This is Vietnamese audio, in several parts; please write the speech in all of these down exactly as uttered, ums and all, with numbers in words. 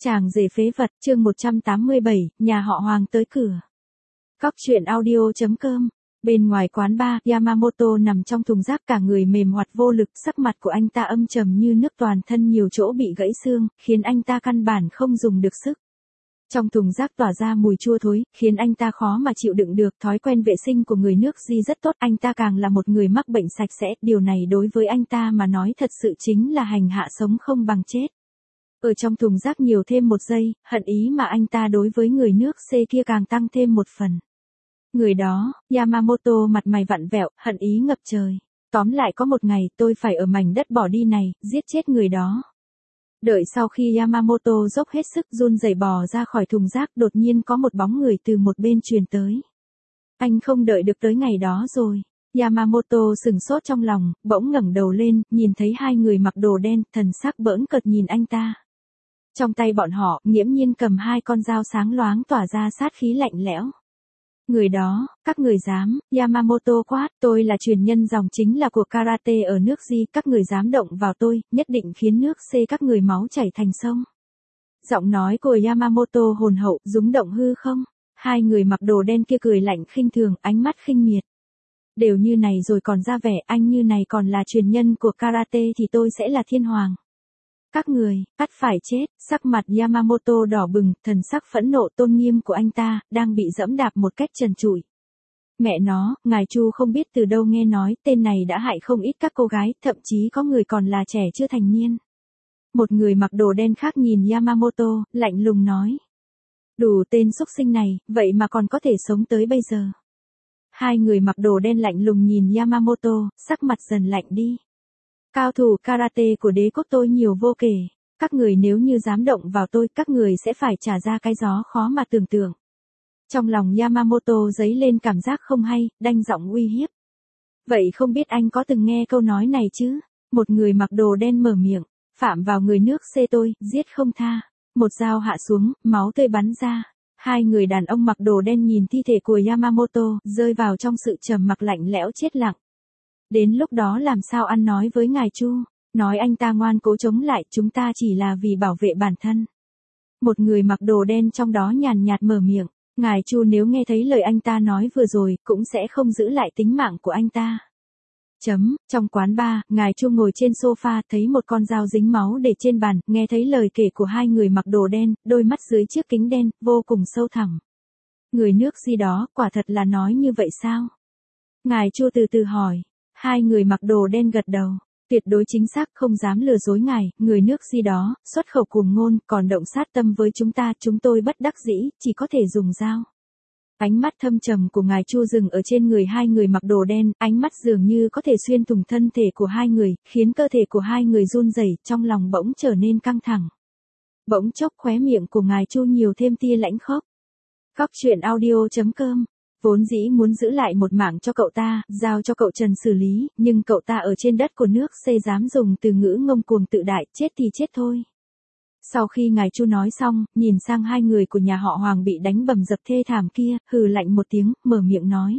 Chàng rể phế vật, chương một trăm tám mươi bảy, nhà họ Hoàng tới cửa. Cóc truyện audio chấm com. Bên ngoài quán bar, Yamamoto nằm trong thùng rác cả người mềm hoạt vô lực, sắc mặt của anh ta âm trầm như nước, toàn thân nhiều chỗ bị gãy xương, khiến anh ta căn bản không dùng được sức. Trong thùng rác tỏa ra mùi chua thối, khiến anh ta khó mà chịu đựng được. Thói quen vệ sinh của người nước Di rất tốt, anh ta càng là một người mắc bệnh sạch sẽ, điều này đối với anh ta mà nói thật sự chính là hành hạ sống không bằng chết. Ở trong thùng rác nhiều thêm một giây, hận ý mà anh ta đối với người nước C kia càng tăng thêm một phần. Người đó, Yamamoto mặt mày vặn vẹo, hận ý ngập trời. Tóm lại có một ngày tôi phải ở mảnh đất bỏ đi này, giết chết người đó. Đợi sau khi Yamamoto dốc hết sức run rẩy bò ra khỏi thùng rác, đột nhiên có một bóng người từ một bên truyền tới. Anh không đợi được tới ngày đó rồi. Yamamoto sừng sốt trong lòng, bỗng ngẩng đầu lên, nhìn thấy hai người mặc đồ đen, thần sắc bỡn cợt nhìn anh ta. Trong tay bọn họ, nghiễm nhiên cầm hai con dao sáng loáng tỏa ra sát khí lạnh lẽo. Người đó, các người dám, Yamamoto quát, tôi là truyền nhân dòng chính là của karate ở nước Di, các người dám động vào tôi, nhất định khiến nước C các người máu chảy thành sông. Giọng nói của Yamamoto hồn hậu, rúng động hư không? Hai người mặc đồ đen kia cười lạnh khinh thường, ánh mắt khinh miệt. Đều như này rồi còn ra vẻ, anh như này còn là truyền nhân của karate thì tôi sẽ là thiên hoàng. Các người, ắt phải chết. Sắc mặt Yamamoto đỏ bừng, thần sắc phẫn nộ, tôn nghiêm của anh ta, đang bị dẫm đạp một cách trần trụi. Mẹ nó, ngài Chu không biết từ đâu nghe nói, tên này đã hại không ít các cô gái, thậm chí có người còn là trẻ chưa thành niên. Một người mặc đồ đen khác nhìn Yamamoto, lạnh lùng nói. Đủ tên xúc sinh này, vậy mà còn có thể sống tới bây giờ. Hai người mặc đồ đen lạnh lùng nhìn Yamamoto, sắc mặt dần lạnh đi. Cao thủ karate của đế quốc tôi nhiều vô kể. Các người nếu như dám động vào tôi, các người sẽ phải trả ra cái gió khó mà tưởng tượng. Trong lòng Yamamoto dấy lên cảm giác không hay, đanh giọng uy hiếp. Vậy không biết anh có từng nghe câu nói này chứ? Một người mặc đồ đen mở miệng, phạm vào người nước C tôi, giết không tha. Một dao hạ xuống, máu tươi bắn ra. Hai người đàn ông mặc đồ đen nhìn thi thể của Yamamoto, rơi vào trong sự trầm mặc lạnh lẽo chết lặng. Đến lúc đó làm sao ăn nói với ngài Chu, nói anh ta ngoan cố chống lại, chúng ta chỉ là vì bảo vệ bản thân. Một người mặc đồ đen trong đó nhàn nhạt mở miệng, ngài Chu nếu nghe thấy lời anh ta nói vừa rồi, cũng sẽ không giữ lại tính mạng của anh ta. Chấm, trong quán bar, ngài Chu ngồi trên sofa, thấy một con dao dính máu để trên bàn, nghe thấy lời kể của hai người mặc đồ đen, đôi mắt dưới chiếc kính đen, vô cùng sâu thẳm. Người nước Di đó, quả thật là nói như vậy sao? Ngài Chu từ từ hỏi. Hai người mặc đồ đen gật đầu, tuyệt đối chính xác, không dám lừa dối ngài, người nước Di đó, xuất khẩu cuồng ngôn, còn động sát tâm với chúng ta, chúng tôi bất đắc dĩ, chỉ có thể dùng dao. Ánh mắt thâm trầm của ngài Chu dừng ở trên người hai người mặc đồ đen, ánh mắt dường như có thể xuyên thủng thân thể của hai người, khiến cơ thể của hai người run rẩy, trong lòng bỗng trở nên căng thẳng. Bỗng chốc khóe miệng của ngài Chu nhiều thêm tia lãnh khốc. Cóc truyện audio chấm com. Vốn dĩ muốn giữ lại một mạng cho cậu ta, giao cho cậu Trần xử lý, nhưng cậu ta ở trên đất của nước C dám dùng từ ngữ ngông cuồng tự đại, chết thì chết thôi. Sau khi ngài Chu nói xong, nhìn sang hai người của nhà họ Hoàng bị đánh bầm dập thê thảm kia, hừ lạnh một tiếng, mở miệng nói.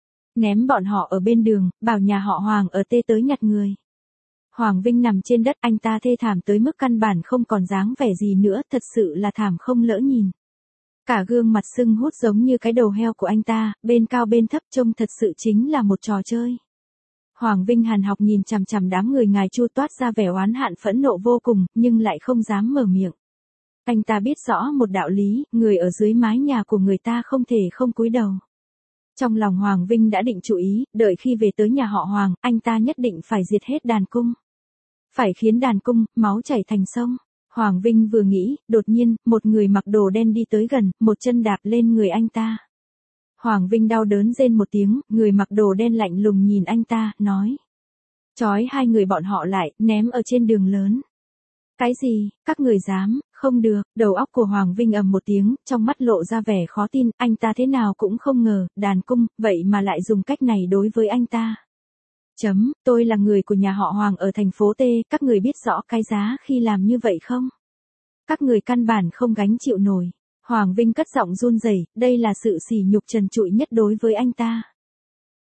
Ném bọn họ ở bên đường, bảo nhà họ Hoàng ở tê tới nhặt người. Hoàng Vinh nằm trên đất, anh ta thê thảm tới mức căn bản không còn dáng vẻ gì nữa, thật sự là thảm không lỡ nhìn. Cả gương mặt sưng hút giống như cái đầu heo của anh ta, bên cao bên thấp trông thật sự chính là một trò chơi. Hoàng Vinh hàn học nhìn chằm chằm đám người ngài Chu toát ra vẻ oán hận phẫn nộ vô cùng, nhưng lại không dám mở miệng. Anh ta biết rõ một đạo lý, người ở dưới mái nhà của người ta không thể không cúi đầu. Trong lòng Hoàng Vinh đã định chủ ý, đợi khi về tới nhà họ Hoàng, anh ta nhất định phải diệt hết đàn cung. Phải khiến đàn cung, máu chảy thành sông. Hoàng Vinh vừa nghĩ, đột nhiên, một người mặc đồ đen đi tới gần, một chân đạp lên người anh ta. Hoàng Vinh đau đớn rên một tiếng, người mặc đồ đen lạnh lùng nhìn anh ta, nói. Chói hai người bọn họ lại, ném ở trên đường lớn. Cái gì, các người dám, không được, đầu óc của Hoàng Vinh ầm một tiếng, trong mắt lộ ra vẻ khó tin, anh ta thế nào cũng không ngờ, đàn cung, vậy mà lại dùng cách này đối với anh ta. Chấm, tôi là người của nhà họ Hoàng ở thành phố T, các người biết rõ cái giá khi làm như vậy không? Các người căn bản không gánh chịu nổi. Hoàng Vinh cất giọng run rẩy, đây là sự sỉ nhục trần trụi nhất đối với anh ta.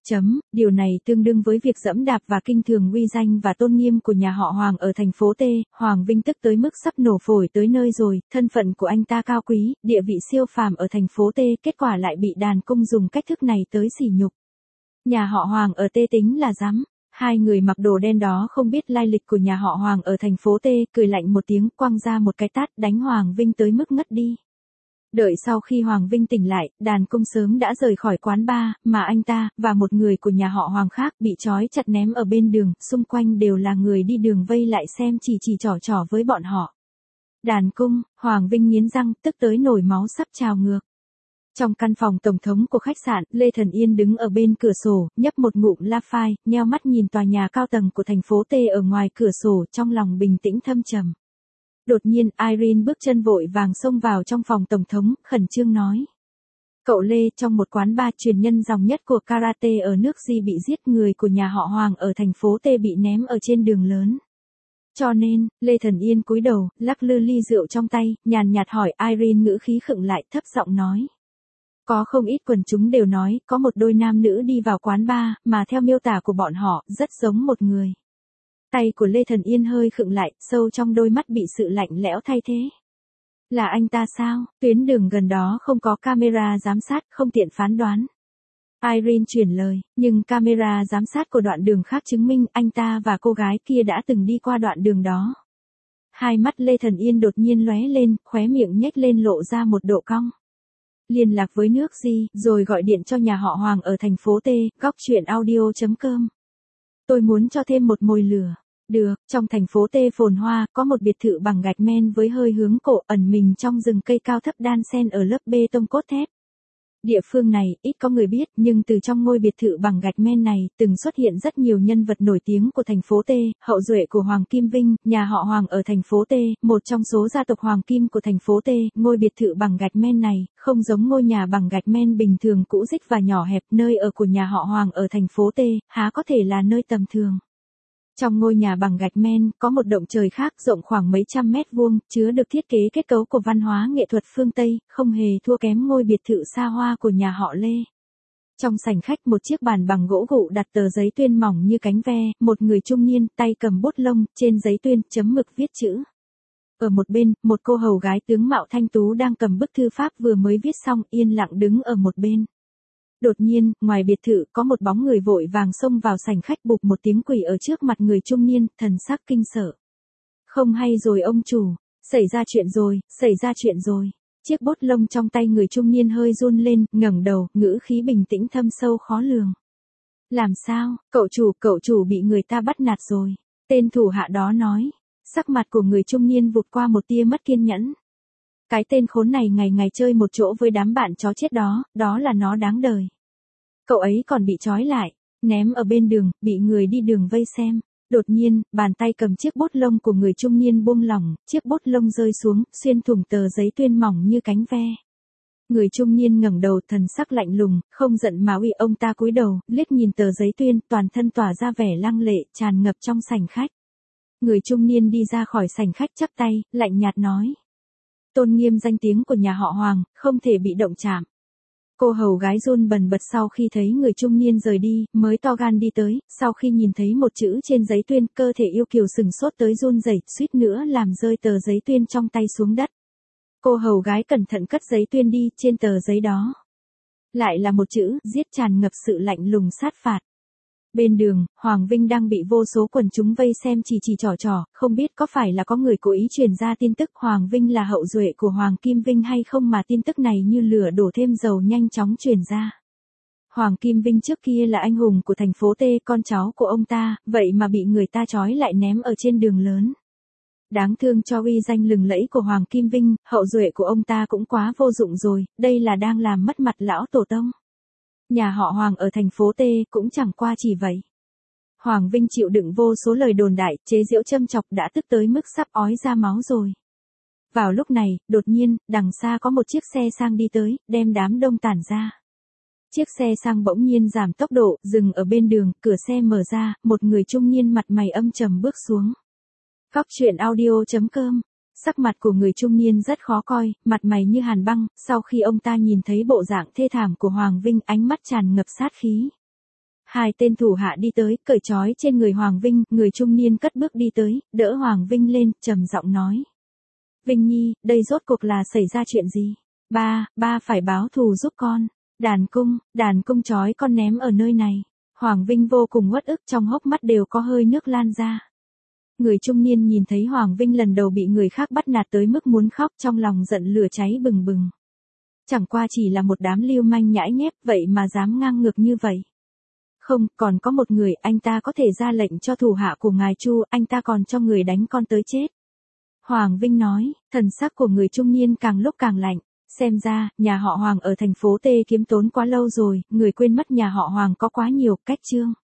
Chấm, điều này tương đương với việc dẫm đạp và kinh thường uy danh và tôn nghiêm của nhà họ Hoàng ở thành phố T. Hoàng Vinh tức tới mức sắp nổ phổi tới nơi rồi, thân phận của anh ta cao quý, địa vị siêu phàm ở thành phố T, kết quả lại bị đàn cung dùng cách thức này tới sỉ nhục. Nhà họ Hoàng ở T tính là dám. Hai người mặc đồ đen đó không biết lai lịch của nhà họ Hoàng ở thành phố T, cười lạnh một tiếng, quăng ra một cái tát đánh Hoàng Vinh tới mức ngất đi. Đợi sau khi Hoàng Vinh tỉnh lại, đàn cung sớm đã rời khỏi quán bar, mà anh ta, và một người của nhà họ Hoàng khác bị trói chặt ném ở bên đường, xung quanh đều là người đi đường vây lại xem chỉ chỉ trò trò với bọn họ. Đàn cung, Hoàng Vinh nghiến răng, tức tới nổi máu sắp trào ngược. Trong căn phòng tổng thống của khách sạn, Lê Thần Yên đứng ở bên cửa sổ, nhấp một ngụm la phai, nheo mắt nhìn tòa nhà cao tầng của thành phố T ở ngoài cửa sổ, trong lòng bình tĩnh thâm trầm. Đột nhiên, Irene bước chân vội vàng xông vào trong phòng tổng thống, khẩn trương nói. Cậu Lê, trong một quán bar truyền nhân dòng nhất của karate ở nước Di bị giết, người của nhà họ Hoàng ở thành phố T bị ném ở trên đường lớn. Cho nên, Lê Thần Yên cúi đầu, lắc lư ly rượu trong tay, nhàn nhạt hỏi. Irene ngữ khí khựng lại, thấp giọng nói. Có không ít quần chúng đều nói, có một đôi nam nữ đi vào quán bar, mà theo miêu tả của bọn họ, rất giống một người. Tay của Lê Thần Yên hơi khựng lại, sâu trong đôi mắt bị sự lạnh lẽo thay thế. Là anh ta sao? Tuyến đường gần đó không có camera giám sát, không tiện phán đoán. Irene chuyển lời, nhưng camera giám sát của đoạn đường khác chứng minh anh ta và cô gái kia đã từng đi qua đoạn đường đó. Hai mắt Lê Thần Yên đột nhiên lóe lên, khóe miệng nhếch lên lộ ra một độ cong. Liên lạc với nước Di, rồi gọi điện cho nhà họ Hoàng ở thành phố T, góc chuyện audio chấm com. Tôi muốn cho thêm một mồi lửa. Được, trong thành phố T phồn hoa, có một biệt thự bằng gạch men với hơi hướng cổ ẩn mình trong rừng cây cao thấp đan xen ở lớp bê tông cốt thép. Địa phương này, ít có người biết, nhưng từ trong ngôi biệt thự bằng gạch men này, từng xuất hiện rất nhiều nhân vật nổi tiếng của thành phố T, hậu duệ của Hoàng Kim Vinh, nhà họ Hoàng ở thành phố T, một trong số gia tộc Hoàng Kim của thành phố T. Ngôi biệt thự bằng gạch men này, không giống ngôi nhà bằng gạch men bình thường cũ rích và nhỏ hẹp, nơi ở của nhà họ Hoàng ở thành phố T, há có thể là nơi tầm thường. Trong ngôi nhà bằng gạch men, có một động trời khác rộng khoảng mấy trăm mét vuông, chứa được thiết kế kết cấu của văn hóa nghệ thuật phương Tây, không hề thua kém ngôi biệt thự xa hoa của nhà họ Lê. Trong sảnh khách, một chiếc bàn bằng gỗ gụ đặt tờ giấy tuyên mỏng như cánh ve, một người trung niên, tay cầm bút lông, trên giấy tuyên, chấm mực viết chữ. Ở một bên, một cô hầu gái tướng mạo thanh tú đang cầm bức thư pháp vừa mới viết xong, yên lặng đứng ở một bên. Đột nhiên, ngoài biệt thự, có một bóng người vội vàng xông vào sảnh khách, bụp một tiếng quỳ ở trước mặt người trung niên, thần sắc kinh sợ. Không hay rồi ông chủ, xảy ra chuyện rồi, xảy ra chuyện rồi. Chiếc bút lông trong tay người trung niên hơi run lên, ngẩng đầu, ngữ khí bình tĩnh thâm sâu khó lường. Làm sao, cậu chủ, cậu chủ bị người ta bắt nạt rồi. Tên thủ hạ đó nói. Sắc mặt của người trung niên vụt qua một tia mất kiên nhẫn. Cái tên khốn này ngày ngày chơi một chỗ với đám bạn chó chết đó, đó là nó đáng đời. Cậu ấy còn bị trói lại, ném ở bên đường, bị người đi đường vây xem. Đột nhiên, bàn tay cầm chiếc bút lông của người trung niên buông lỏng, chiếc bút lông rơi xuống, xuyên thủng tờ giấy tuyên mỏng như cánh ve. Người trung niên ngẩng đầu, thần sắc lạnh lùng, không giận mà uy. Ông ta cúi đầu, liếc nhìn tờ giấy tuyên, toàn thân tỏa ra vẻ lăng lệ, tràn ngập trong sảnh khách. Người trung niên đi ra khỏi sảnh khách chắp tay, lạnh nhạt nói. Tôn nghiêm danh tiếng của nhà họ Hoàng, không thể bị động chạm. Cô hầu gái run bần bật sau khi thấy người trung niên rời đi, mới to gan đi tới, sau khi nhìn thấy một chữ trên giấy tuyên, cơ thể yêu kiều sừng sốt tới run rẩy, suýt nữa làm rơi tờ giấy tuyên trong tay xuống đất. Cô hầu gái cẩn thận cất giấy tuyên đi, trên tờ giấy đó lại là một chữ, giết, tràn ngập sự lạnh lùng sát phạt. Bên đường, Hoàng Vinh đang bị vô số quần chúng vây xem chỉ chỉ trò trò, không biết có phải là có người cố ý truyền ra tin tức Hoàng Vinh là hậu duệ của Hoàng Kim Vinh hay không mà tin tức này như lửa đổ thêm dầu nhanh chóng truyền ra. Hoàng Kim Vinh trước kia là anh hùng của thành phố T, con cháu của ông ta, vậy mà bị người ta trói lại ném ở trên đường lớn. Đáng thương cho uy danh lừng lẫy của Hoàng Kim Vinh, hậu duệ của ông ta cũng quá vô dụng rồi, đây là đang làm mất mặt lão tổ tông. Nhà họ Hoàng ở thành phố T cũng chẳng qua chỉ vậy. Hoàng Vinh chịu đựng vô số lời đồn đại, chế giễu châm chọc đã tức tới mức sắp ói ra máu rồi. Vào lúc này, đột nhiên, đằng xa có một chiếc xe sang đi tới, đem đám đông tản ra. Chiếc xe sang bỗng nhiên giảm tốc độ, dừng ở bên đường, cửa xe mở ra, một người trung niên mặt mày âm trầm bước xuống. Góc chuyện audio chấm com. Sắc mặt của người trung niên rất khó coi, mặt mày như hàn băng, sau khi ông ta nhìn thấy bộ dạng thê thảm của Hoàng Vinh, ánh mắt tràn ngập sát khí. Hai tên thủ hạ đi tới, cởi trói trên người Hoàng Vinh, người trung niên cất bước đi tới, đỡ Hoàng Vinh lên, trầm giọng nói. Vinh Nhi, đây rốt cuộc là xảy ra chuyện gì? Ba, ba phải báo thù giúp con. Đàn cung, đàn cung trói con ném ở nơi này. Hoàng Vinh vô cùng uất ức, trong hốc mắt đều có hơi nước lan ra. Người trung niên nhìn thấy Hoàng Vinh lần đầu bị người khác bắt nạt tới mức muốn khóc, trong lòng giận lửa cháy bừng bừng. Chẳng qua chỉ là một đám lưu manh nhãi nhép, vậy mà dám ngang ngược như vậy. Không, còn có một người, anh ta có thể ra lệnh cho thủ hạ của ngài Chu, anh ta còn cho người đánh con tới chết. Hoàng Vinh nói, thần sắc của người trung niên càng lúc càng lạnh. Xem ra, nhà họ Hoàng ở thành phố T kiếm tốn quá lâu rồi, người quên mất nhà họ Hoàng có quá nhiều cách chương.